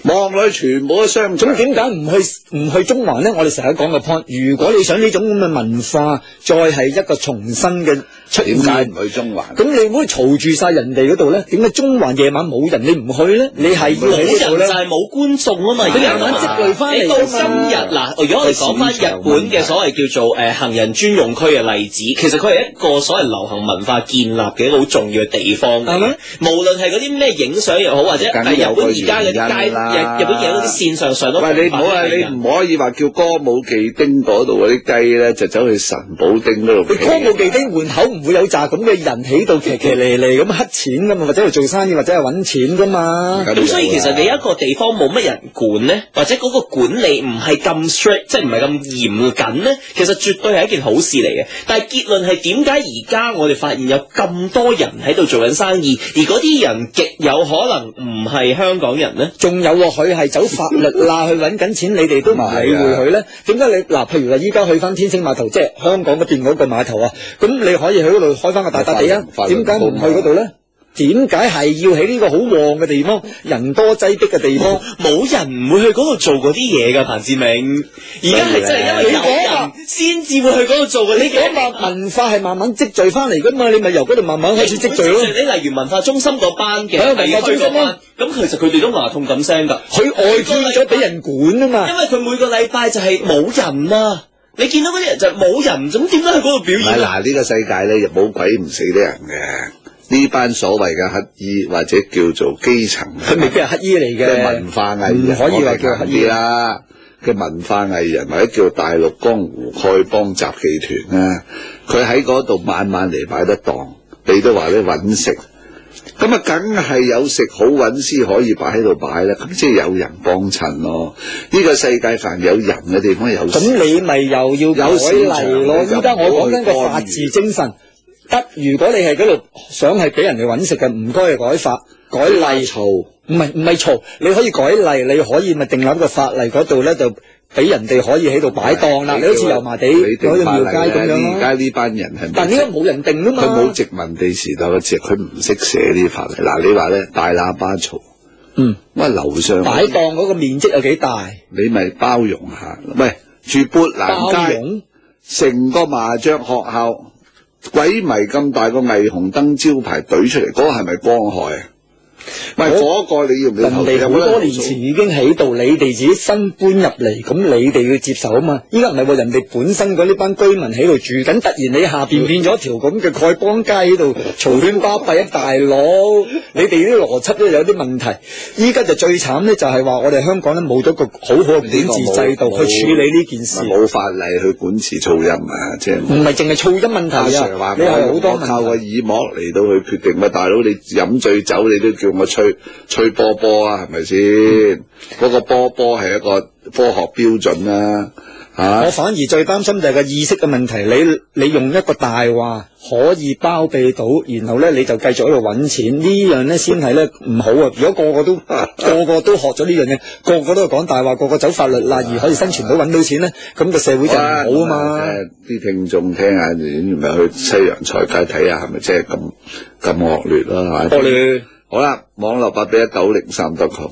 望落去全部都商場。 咁點解唔去唔去中環咧？我哋成日講個 point， 如果你想呢種咁嘅文化再係一個重新嘅出現， 點解唔去中環？ 咁你唔好嘈住晒人哋嗰度咧？點解中環夜晚冇人你唔去咧？你係要喺呢度咧？ 就係冇觀眾啊嘛， 佢慢慢積累翻嚟。 你到今日嗱，如果我哋講翻日本嘅所謂叫做誒行人專用區嘅例子，其實佢係一個所謂流行文化建立嘅一個好重要嘅地方嚟嘅。無論係嗰啲咩影相又好，或者係日本而家嘅街，日日本而家嗰啲線上上都喂，你唔好啊！你唔可以話叫歌舞伎町嗰度嗰啲雞咧，就走去神保町嗰度。 你歌舞伎町門口唔會有紮咁嘅人喺度騎騎嚟嚟咁乞錢噶嘛，或者去做生意，或者係揾錢噶嘛。 咁所以其實你一個地方冇乜人管咧，或者嗰個管理唔係咁 strict， 即係唔係咁嚴謹咧，其實絕對係一件好事嚟嘅。但係結論係點解而家我哋發現有咁多人喺度做緊生意，而嗰啲人極有可能唔係香港人咧？ 仲有佢係走法律啦，去揾緊錢，你哋都唔理會佢咧？點解你嗱？譬如話依家去翻天星碼頭，即係香港嗰邊嗰個碼頭啊，咁你可以去嗰度開翻個大笪地啊？點解唔去嗰度咧？點解係要喺呢個好旺嘅地方、人多擠迫嘅地方？ 冇人唔會去嗰度做嗰啲嘢噶，彭志明。而家係真係因為有人先至會去嗰度做嘅。你講話文化係慢慢積聚翻嚟噶嘛？你咪由嗰度慢慢開始積聚咯。 你例如文化中心嗰班嘅， 文化中心啊， 咁其實佢哋都牙痛咁聲噶。 佢外判咗俾人管啊嘛。 因為佢每個禮拜就係冇人啊。你見到嗰啲人就冇人，咁點解去嗰度表演？ 嗱，呢個世界咧又冇鬼唔死啲人嘅。呢班所謂嘅乞衣或者叫做基層， 佢未必係乞衣嚟嘅。 文化藝人， 可以話叫乞衣啦。嘅文化藝人或者叫大陸江湖丐幫雜技團咧，佢喺嗰度晚晚嚟擺得檔，你都話咧揾食，咁啊梗係有食好揾先可以擺喺度擺啦。咁即係有人幫襯咯。呢、這個世界凡有人嘅地方有， 咁你咪又要改例咯。依家我講緊個法治精神。得，如果你係嗰度想係俾人哋揾食嘅，唔該去改法改例，嘈唔係唔係嘈，你可以改例，你可以咪訂立個法例嗰度咧，就俾人哋可以喺度擺檔啦。你好似油麻地嗰啲廟街咁樣咯。而家呢班人係，但呢個冇人定啊嘛。 佢冇殖民地時代嘅字，佢唔識寫啲法例。嗱，你話咧大喇叭嘈，嗯，喂樓上擺檔嗰個面積有幾大？ 你咪包容下，喂住砵蘭街，成個麻雀學校。鬼迷咁大個霓虹燈招牌懟出嚟，嗰、那個係咪光害啊？唔係嗰個你要唔要投？ 人哋好多年前已經喺度，你哋自己新搬入嚟，咁你哋要接受啊嘛。依家唔係話人哋本身嗰呢班居民喺度住緊，突然你下邊變咗條咁嘅丐幫街喺度嘈喧巴閉啊！大佬，你哋啲邏輯都有啲問題。依家就最慘咧，就係話我哋香港咧冇咗個好好嘅管治制度去處理呢件事， 冇法例去管治噪音啊！即係唔係淨係噪音問題啊？你係好多問題。 靠個耳膜嚟到去決定嘛？大佬你飲醉酒你都叫我吹吹波波啊，係咪先？嗰、嗯、個波波係一個科學標準啦、啊，吓、啊。 我反而最擔心就係個意識嘅問題。你你用一個大話可以包庇到，然後咧你就繼續喺度揾錢，呢樣咧先係咧唔好啊！如果個個都個個都學咗呢樣嘢，個個都講大話，個個走法律啦，而可以生存到揾到錢咧，咁、個社會就唔好啊嘛。 啲聽眾聽下，你咪去西洋菜街睇下，係咪真係咁咁惡劣啦、啊？ 惡劣。 好啦，網絡八比一九零三得號。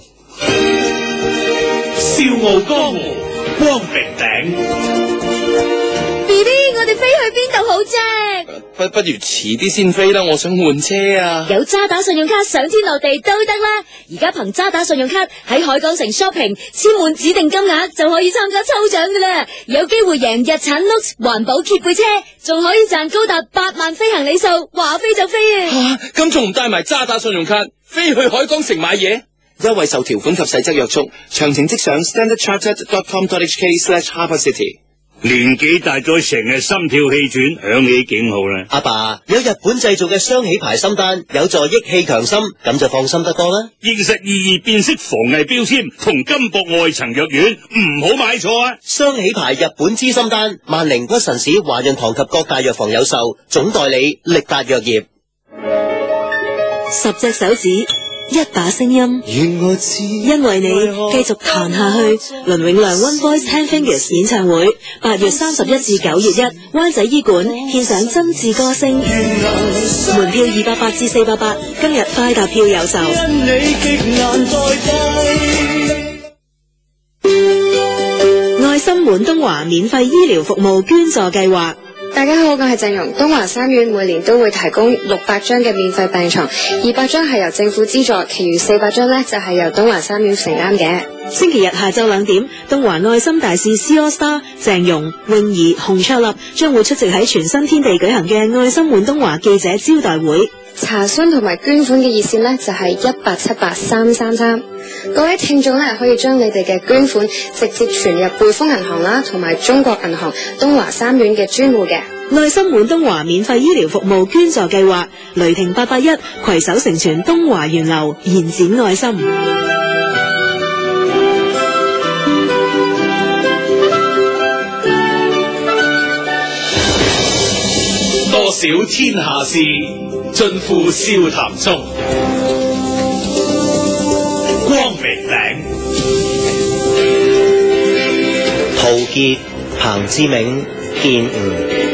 笑傲江湖，光明頂。 B B， 我哋飛去邊度好啫？ 不不如遲啲先飛啦，我想換車啊！ 有渣打信用卡上天落地都得啦。而家憑渣打信用卡喺海港城 shopping， 簽滿指定金額就可以參加抽獎噶啦，有機會贏日產 Lux 環保揭背車，仲可以賺高達八萬飛行里數，話飛就飛啊！ 吓，咁仲唔帶埋渣打信用卡飛去海港城買嘢？優惠受條款及細則約束，詳情即上 standard chartered dot com dot h k slash harbour city。 年紀大咗，成日心跳氣喘，響起警號啦。 阿爸，有日本製造嘅雙喜牌心丹，有助益氣強心，咁就放心得多啦。 認實意義辨識防偽標籤同金箔外層藥丸，唔好買錯啊！ 雙喜牌日本之心丹，萬寧屈臣氏華潤堂及各大藥房有售，總代理力達藥業。 十隻手指。一把聲音，因為你繼續彈下去。倫永亮 One Voice Ten Fingers 演唱會，八月三十一至九月一，灣仔醫館獻上真摯歌聲，門票二百八至四百八，今日快達票有售。 滿東華免費醫療服務捐助計劃。 大家好，我係鄭蓉。東華三院每年都會提供六百張嘅免費病床，二百張係由政府資助，其餘四百張呢就係由東華三院承擔嘅。 星期日下晝兩點，東華愛心大使 C AllStar 鄭蓉、泳兒、洪卓立將會出席喺全新天地舉行嘅愛心滿東華記者招待會。 查詢同埋捐款嘅熱線呢就係一八七八三三三。各位聽眾呢可以將你哋嘅捐款直接存入匯豐銀行啦，同埋中國銀行東華三院嘅專戶嘅。 愛心滿東華免費醫療服務捐助計劃，雷霆八八一攜手成全東華源流，延展愛心。 多少天下事，盡付笑談中。光明頂， 陶傑、彭志銘、建吾。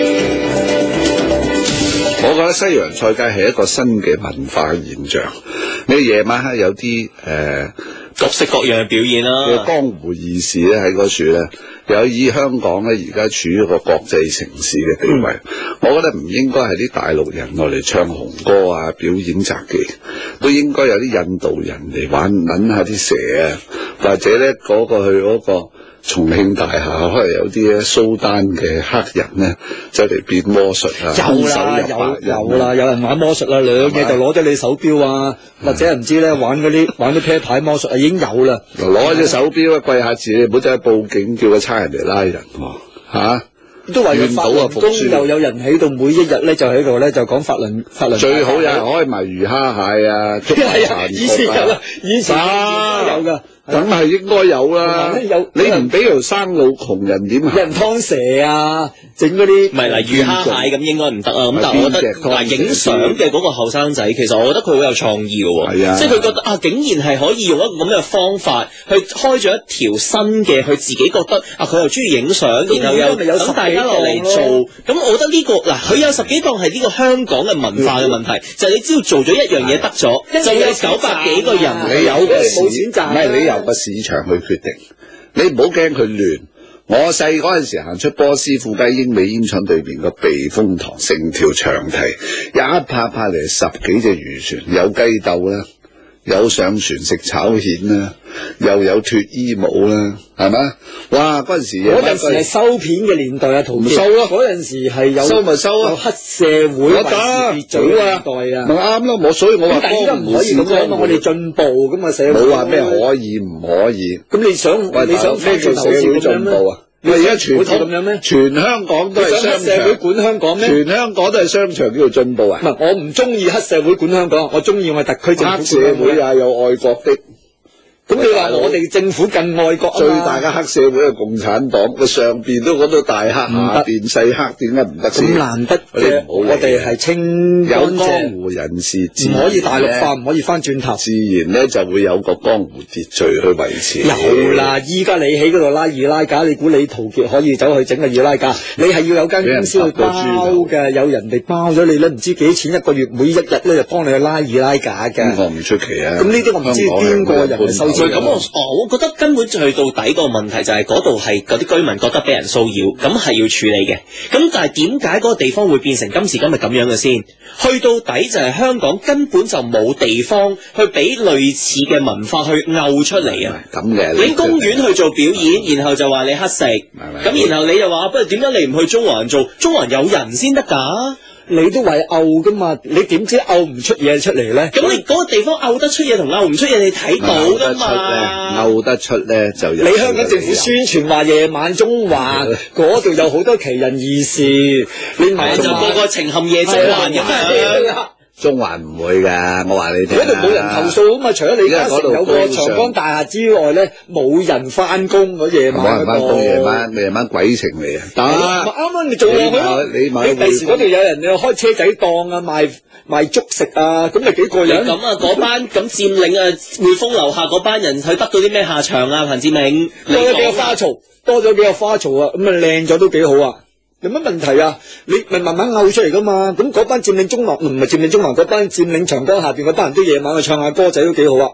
我覺得西洋菜街係一個新嘅文化現象。你夜晚黑有啲誒、呃、 各式各樣嘅表演啦、啊， 江湖義士咧喺嗰處咧，有以香港咧而家處於一個國際城市嘅地位，嗯、我覺得唔應該係啲大陸人落嚟唱紅歌啊、表演雜技，都應該有啲印度人嚟玩撚下啲蛇啊，或者咧嗰、嗰個去嗰、嗰個。重慶大廈可能有啲咧蘇丹嘅黑人咧，就嚟變魔術啊！ 有啦，有有啦，有人玩魔術啦，兩嘢就攞咗你手錶啊，或者唔知咧玩嗰啲玩啲啤牌魔術啊，已經有啦。 攞隻手錶啊，跪下字，你唔好走去報警，叫個差人嚟拉人喎嚇。都話要法輪功，又有人喺度，每一日咧就喺度咧就講法輪法輪。最好有人開埋魚蝦蟹啊，係啊，以前有啦，以前有噶。梗係應該有啦，有你唔俾條生路窮人點行？有人劏蛇啊，整嗰啲唔係嗱魚蝦蟹咁應該唔得啊。咁但係我覺得嗱影相嘅嗰個後生仔，其實我覺得佢好有創意嘅喎，係啊，即係佢覺得啊，竟然係可以用一個咁嘅方法去開咗一條新嘅，佢自己覺得啊，佢又中意影相，然後又等大家落嚟做。咁我覺得呢個嗱，佢有十幾檔係呢個香港嘅文化嘅問題，就係你只要做咗一樣嘢得咗，就有九百幾個人， 你有冇錢賺？唔係你有個市場去決定，你唔好驚佢亂。我細嗰陣時行出波斯富街英美煙廠對面個避風塘，成條長堤一拍拍嚟十幾隻漁船，有雞竇啦，有上船食炒蜆啦，又有脫衣舞啦，係咪？哇！嗰陣時嗰陣時係收片嘅年代啊，同唔收咯？嗰陣時係有收咪收啊，有黑社會維持秩序嘅年代啊，咪啱咯。我所以我話但係而家唔可以咁樣嘛，我哋進步咁啊社會。冇話咩可以唔可以？咁你想你想咩叫社會進步啊？你而家全咁樣咩？全香港都係商場，黑社會管香港咩？全香港都係商場叫做進步啊！唔係，我唔中意黑社會管香港，我中意我特區政府。黑社會啊，有愛國的。咁你話我哋政府更愛國啊？最大嘅黑社會係共產黨，個上邊都講到大黑，下邊細黑，點解唔得先？咁難得嘅，我哋係清有江湖人士，唔可以大陸化，唔可以翻轉頭，自然咧就會有個江湖秩序去維持。有啦，依家你喺嗰度拉二拉架，你估你陶傑可以走去整個二拉架？你係要有間公司去包嘅，有人哋包咗你咧，唔知幾錢一個月，每一日咧就幫你去拉二拉架嘅。呢個唔出奇啊！咁呢啲我唔知邊個人收。 咁我哦，我覺得根本去到底個問題就係嗰度係嗰啲居民覺得俾人騷擾，咁係要處理嘅。咁但係點解嗰個地方會變成今時今日咁樣嘅先？去到底就係香港根本就冇地方去俾類似嘅文化去勾出嚟啊！咁嘅，你公園去做表演，然後就話你乞食，咁然後你又話不如點解你唔去中環做？中環有人先得㗎。你都話嘔噶嘛？你點知嘔唔出嘢出嚟咧？咁你嗰個地方嘔得出嘢同嘔唔出嘢，你睇到噶嘛？嘔得出咧就有。你香港政府宣傳話夜晚中環嗰度有好多奇人異事，你咪就個個情陷夜中環咁樣。中環唔會噶，我話你聽。嗰度冇人投訴啊嘛，除咗李嘉誠有個長江大廈之外咧，冇人翻工嗰夜晚。冇人翻工夜晚，夜晚鬼情嚟啊！得，啱啱你做落去咯。你你第時嗰度有人又開車仔檔啊，賣賣粥食啊，咁咪幾過癮。咁啊，嗰班咁佔領啊匯豐樓下嗰班人，佢得到啲咩下場啊？彭志銘多咗幾個花槽，多咗幾個花槽啊，咁啊靚咗都幾好啊！有乜問題啊？你咪慢慢拗出嚟噶嘛？咁嗰班佔領中環唔係佔領中環，嗰班佔領長江下邊嗰班人都夜晚去唱下歌仔都幾好啊！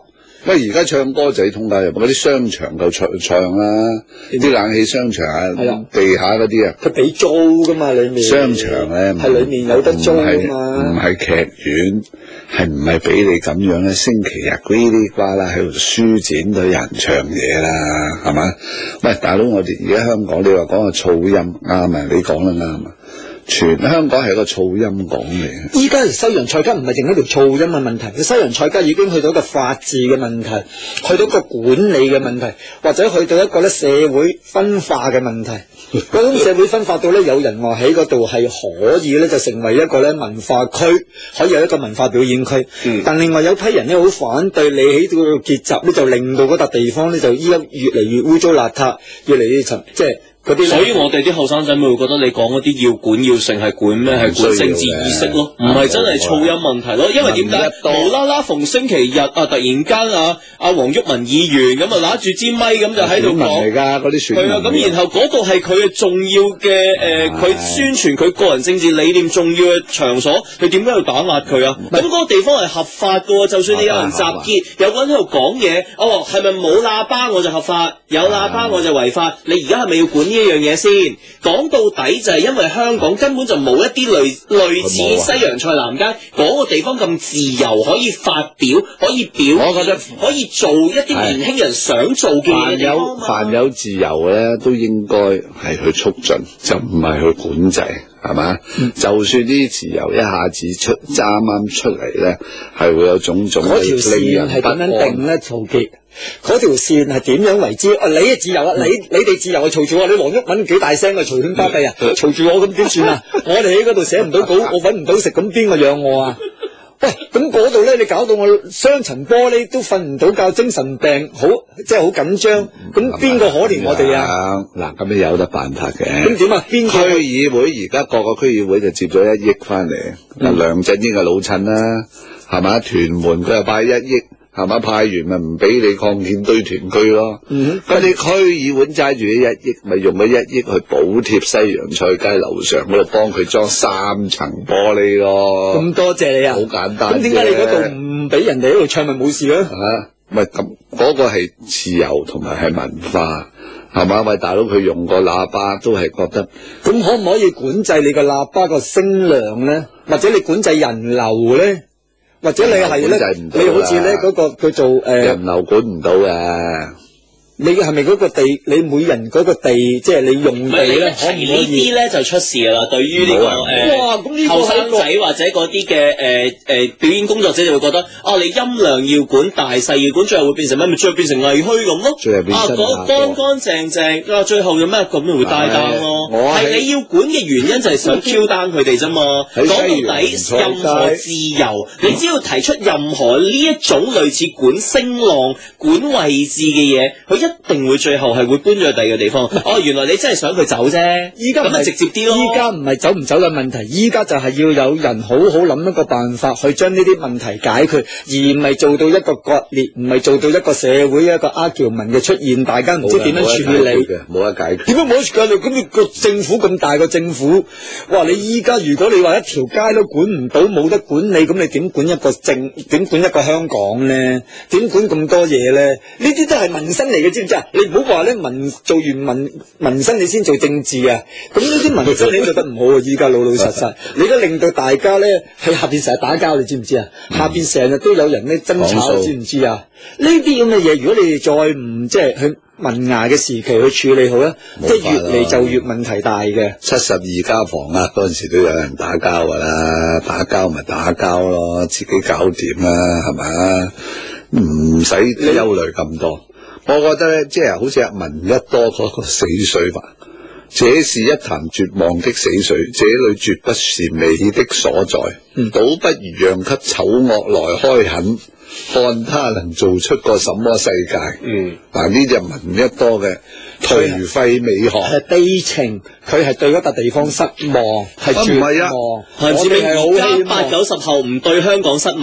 喂，而家唱歌就係通街入嗰啲商場夠唱唱啦，啲冷氣商場啊，地下嗰啲啊， 佢俾租噶嘛，裏面商場咧係裏面有得租啊嘛， 唔係劇院，係唔係俾你咁樣咧？星期日嘰哩呱啦喺度書展都有人唱嘢啦，係嘛？喂，大佬，我哋而家香港你話講個噪音啱啊，你講得啱啊。全香港係個噪音港嚟， 依家西洋菜街唔係淨係條噪音嘅問題，西洋菜街已經去到一個法治嘅問題，去到一個管理嘅問題，或者去到一個咧社會分化嘅問題。嗰種社會分化到咧，有人話喺嗰度係可以咧就成為一個咧文化區，可以有一個文化表演區。嗯、但另外有批人咧好反對你喺度結集咧，就令到嗰笪地方咧就依家越嚟越污糟邋遢，越嚟越沉，即係。所以我哋啲後生仔咪會覺得你講嗰啲要管要成係管咩？係管政治意識咯，唔係真係噪音問題咯。因為點解無啦啦逢星期日啊，突然間啊，阿黃毓民議員咁啊拿住支咪咁就喺度講嚟㗎嗰啲選民。係啊，咁然後嗰度係佢嘅重要嘅誒，佢、呃、宣傳佢個人政治理念重要嘅場所，佢點解要打壓佢啊？咁嗰個地方係合法㗎喎，就算你有人集結，有個人喺度講嘢，哦係咪冇喇叭我就合法，有喇叭我就違法？你而家係咪要管呢一樣嘢先？講到底就係因為香港根本就冇一啲類類似西洋菜南街嗰個地方咁自由，可以發表，可以表現，我覺得可以做一啲年輕人想做嘅嘢。凡有凡有自由咧，都應該係去促進，就唔係去管制，係嘛？嗯、就算啲自由一下子出啱啱出嚟咧，係會有種種嘅令人不安。嗰條線係點樣定咧？曹傑？嗰條線係點樣為之？啊，你嘅自由啊，你你哋自由啊，嘈住我，你黃毓民幾大聲啊，嘈喧巴閉啊，嘈住我咁點算啊？我哋喺嗰度寫唔到稿，我搵唔到食，咁邊個養我啊？喂，咁嗰度咧，你搞到我雙層玻璃都瞓唔到覺，精神病好，即係好緊張，咁邊個可憐我哋啊？嗱，咁你有得辦法嘅。咁點啊？邊區議會而家各個區議會就接咗一億翻嚟，嗱、嗯，梁振英嘅老襯啦，係嘛？屯門佢又派一億。係嘛，派完咪唔俾你擴建堆填區咯，咁你區議會揸住呢一億，咪用咗一億去補貼西洋菜街樓上嗰度幫佢裝三層玻璃咯。咁多謝你啊！好簡單。咁點解你嗰度唔俾人哋喺度唱咪冇事咧？吓，咪咁嗰個係自由同埋係文化，係嘛？喂，大佬佢用個喇叭都係覺得，咁可唔可以管制你個喇叭個聲量咧？或者你管制人流咧？或者你係咧，你好似咧嗰個叫做誒，人流管唔到嘅。你係咪嗰個地？你每人嗰個地，即係你用地咧，可唔可以？呢啲咧就出事啦。對於呢個誒後生仔或者嗰啲嘅誒誒表演工作者就會覺得，啊你音量要管，大細要管，最後會變成咩？咪最後變成藝墟咁咯。最後變身啊，乾乾淨淨，啊最後有咩咁咪會帶單咯？係你要管嘅原因就係想 Q 單佢哋啫嘛。講到底，任何自由，你只要提出任何呢一種類似管聲浪、管位置嘅嘢，佢一一定會最後係會搬咗去第二個地方。哦，原來你真係想佢走啫。依家咁咪直接啲咯。依家唔係走唔走嘅問題，依家就係要有人好好諗一個辦法去將呢啲問題解決，而唔係做到一個割裂，唔係做到一個社會一個 argument 嘅出現，大家唔知點樣處理嘅，冇得解決。點解冇得解決？咁你個政府咁大個政府，哇！你依家如果你話一條街都管唔到，冇得管理，咁你點管一個政？點管一個香港咧？點管咁多嘢咧？呢啲都係民生嚟嘅，知唔知啊？你唔好話咧民做完民民生你先做政治啊！咁呢啲民生你做得唔好啊！依家老老實實，你都令到大家咧喺下邊成日打交，你知唔知啊？嗯、下邊成日都有人咧爭吵，知唔知啊？呢啲咁嘅嘢，如果你哋再唔即係去萌芽嘅時期去處理好咧，即係越嚟就越問題大嘅。七十二家房啊，嗰陣時都有人打交噶啦，打交咪打交咯，自己搞掂啦，係咪？唔使憂慮咁多。我覺得咧，即係好似阿聞一多嗰個死水吧，這是一潭絕望的死水，這裏絕不是美的所在，嗯、倒不如讓給醜惡來開墾，看他能做出個什麼世界。嗯，嗱呢隻聞一多嘅頹廢美學，係悲情，佢係對嗰笪地方失望，係絕望。唔係啊，我哋係好希望八九十後唔對香港失望。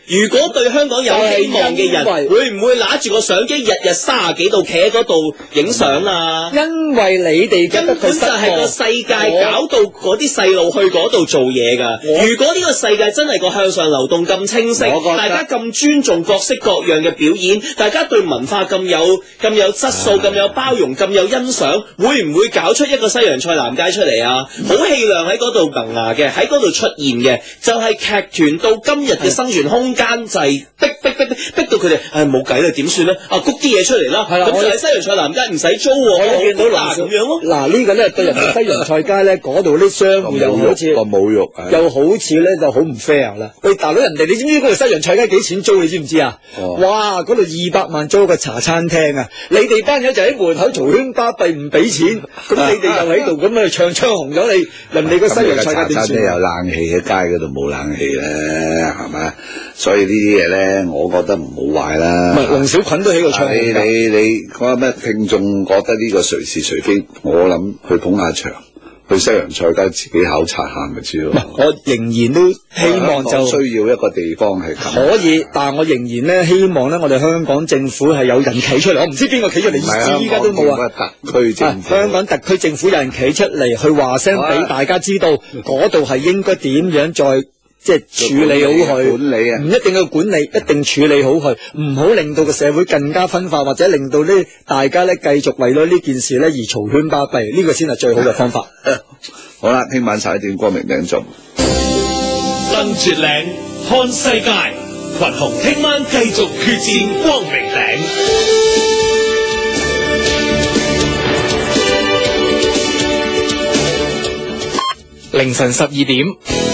如果對香港有希望嘅人，會唔會拿住個相機日日三十幾度企喺嗰度影相啊？ 因為你哋根本就係個世界搞到嗰啲細路去嗰度做嘢㗎。如果呢個世界真係個向上流動咁清晰，大家咁尊重各式各樣嘅表演，大家對文化咁有咁有質素、咁有包容、咁有欣賞，會唔會搞出一個西洋菜南街出嚟啊？好氣量喺嗰度萌芽嘅，喺嗰度出現嘅，就係劇團到今日嘅生存空間就係逼逼逼逼逼到佢哋，唉冇計啦，點算咧？啊，谷啲嘢出嚟啦，咁就喺西洋菜南街唔使租喎，我見到嗱咁樣咯。 嗱呢個咧對人哋西洋菜街咧，嗰度啲商戶又好似個侮辱， 又好似咧就好唔 fair 啦。喂，大佬人哋你知唔知嗰度西洋菜街幾錢租？你知唔知啊？哇，嗰度二百萬租個茶餐廳啊！你哋班友就喺門口嘈喧巴閉唔俾錢，咁你哋又喺度咁啊唱唱紅咗你人哋個西洋菜街點算？ 有冷氣喺街嗰度冇冷氣咧，係咪？所以呢啲嘢咧，我覺得唔好壞啦。 唔係龍小菌都喺度唱。你你你講咩？聽眾覺得呢個誰是誰非？我諗去捧下場，去西洋菜街自己考察下咪知咯。 我仍然都希望就需要一個地方係咁。 可以，但係我仍然咧希望咧，我哋香港政府係有人企出嚟。我唔知邊個企出嚟，依家都冇啊。 特區政府， 香港特區政府有人企出嚟，去話聲俾大家知道，嗰度係應該點樣再。即係處理好佢， 管理啊， 唔一定要管理，一定處理好佢，唔好令到個社會更加分化，或者令到呢大家咧繼續為咗呢件事咧而嘈喧巴閉，呢、這個先係最好嘅方法。 好啦，聽晚十一點光明頂鐘， 登絕嶺看世界，群雄聽晚繼續決戰光明頂。 凌晨十二點。